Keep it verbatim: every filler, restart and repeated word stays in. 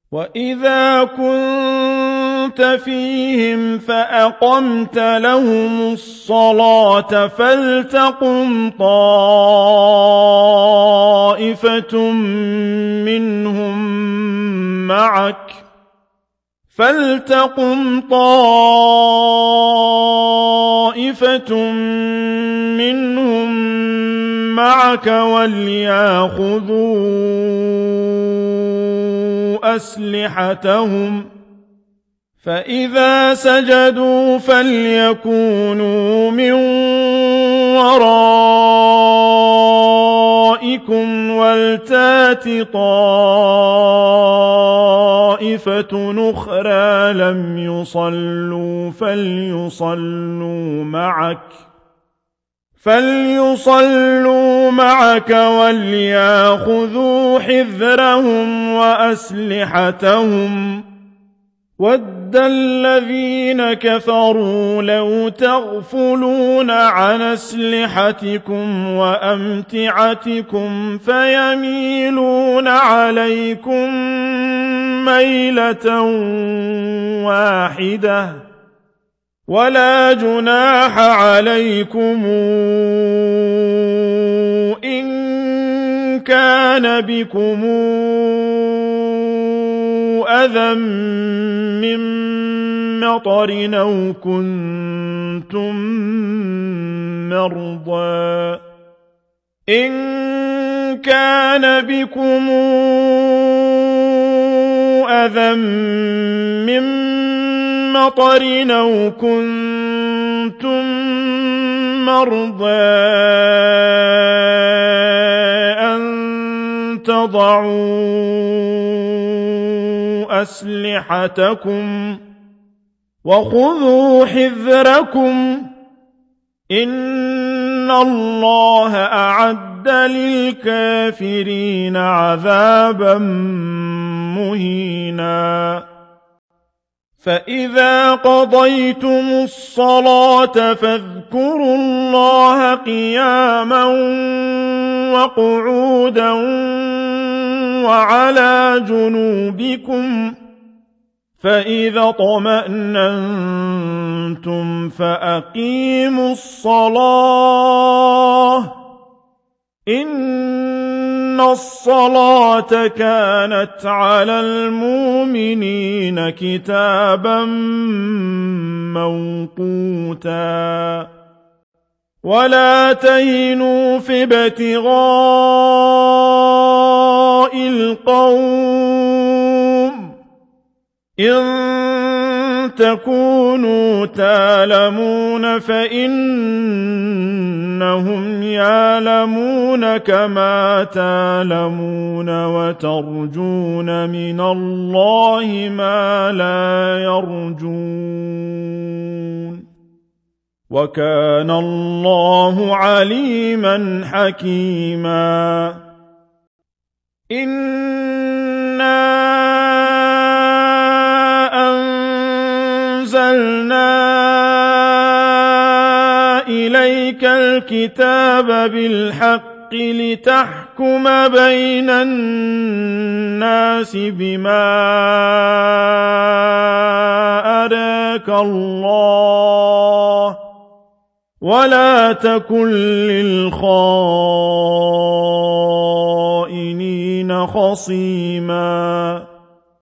وَإِذَا كُنتَ فِيهِمْ فَأَقَمْتَ لَهُمُ الصَّلَاةَ فَلْتَقُمْ طَائِفَةٌ مِّنْهُم مَّعَكَ فَلْتَقُمْ طَائِفَةٌ مِّنْهُم مَّعَكَ وَلْيَأْخُذُوا أَسْلِحَتَهُمْ فَإِذَا سَجَدُوا فَلْيَكُونُوا مِن وَرَائِكُمْ وَلْتَأْتِ طَائِفَةٌ أُخْرَىٰ لَمْ يُصَلُّوا فَلْيُصَلُّوا مَعَكَ فَلْيُصَلُّوا مَعَكَ وَلْيَأْخُذُوا حِذْرَهُمْ وَأَسْلِحَتَهُمْ وَدَّ الَّذِينَ كَفَرُوا لَوْ تَغْفُلُونَ عَنْ أَسْلِحَتِكُمْ وَأَمْتِعَتِكُمْ فَيَمِيلُونَ عَلَيْكُمْ مَيْلَةً وَاحِدَةً وَلَا جُنَاحَ عَلَيْكُمْ إِن كَانَ بِكُمْ أَذًى مِّن مَّطَرٍ أَوْ كُنتُم مَّرْضَىٰ إِن كَانَ بِكُمْ أَذًى مِّن مَّطَرٍ أَوْ كُنتُم مَّرْضَىٰ أَن تَضَعُوا أَسْلِحَتَكُمْ وَخُذُوا حِذْرَكُمْ إِنَّ اللَّهَ أَعَدَّ لِلْكَافِرِينَ عَذَابًا مُّهِينًا فَإِذَا قَضَيْتُمُ الصَّلَاةَ فاذْكُرُوا اللَّهَ قِيَامًا وَقُعُودًا وَعَلَىٰ جُنُوبِكُمْ فَإِذَا اطْمَأْنَنتُمْ فَأَقِيمُوا الصَّلَاةَ إِنَّ الصَّلَاةَ كَانَتْ عَلَى الْمُؤْمِنِينَ كِتَابًا مَّوْقُوتًا وَلَا تَهِنُوا فِي ابْتِغَاءِ الْقَوْمِ إِن تَكُونُوا تَعْلَمُونَ فَإِنَّهُمْ يَعْلَمُونَ كَمَا تَعْلَمُونَ وَتَرْجُونَ مِنَ اللَّهِ مَا لَا يَرْجُونَ وَكَانَ اللَّهُ عَلِيمًا حَكِيمًا إِنَّا أَنزَلْنَا إِلَيْكَ الْكِتَابَ بِالْحَقِّ لِتَحْكُمَ بَيْنَ النَّاسِ بِمَا أَرَاكَ اللَّهُ وَلَا تَكُن لِّلْخَائِنِينَ خَصِيمًا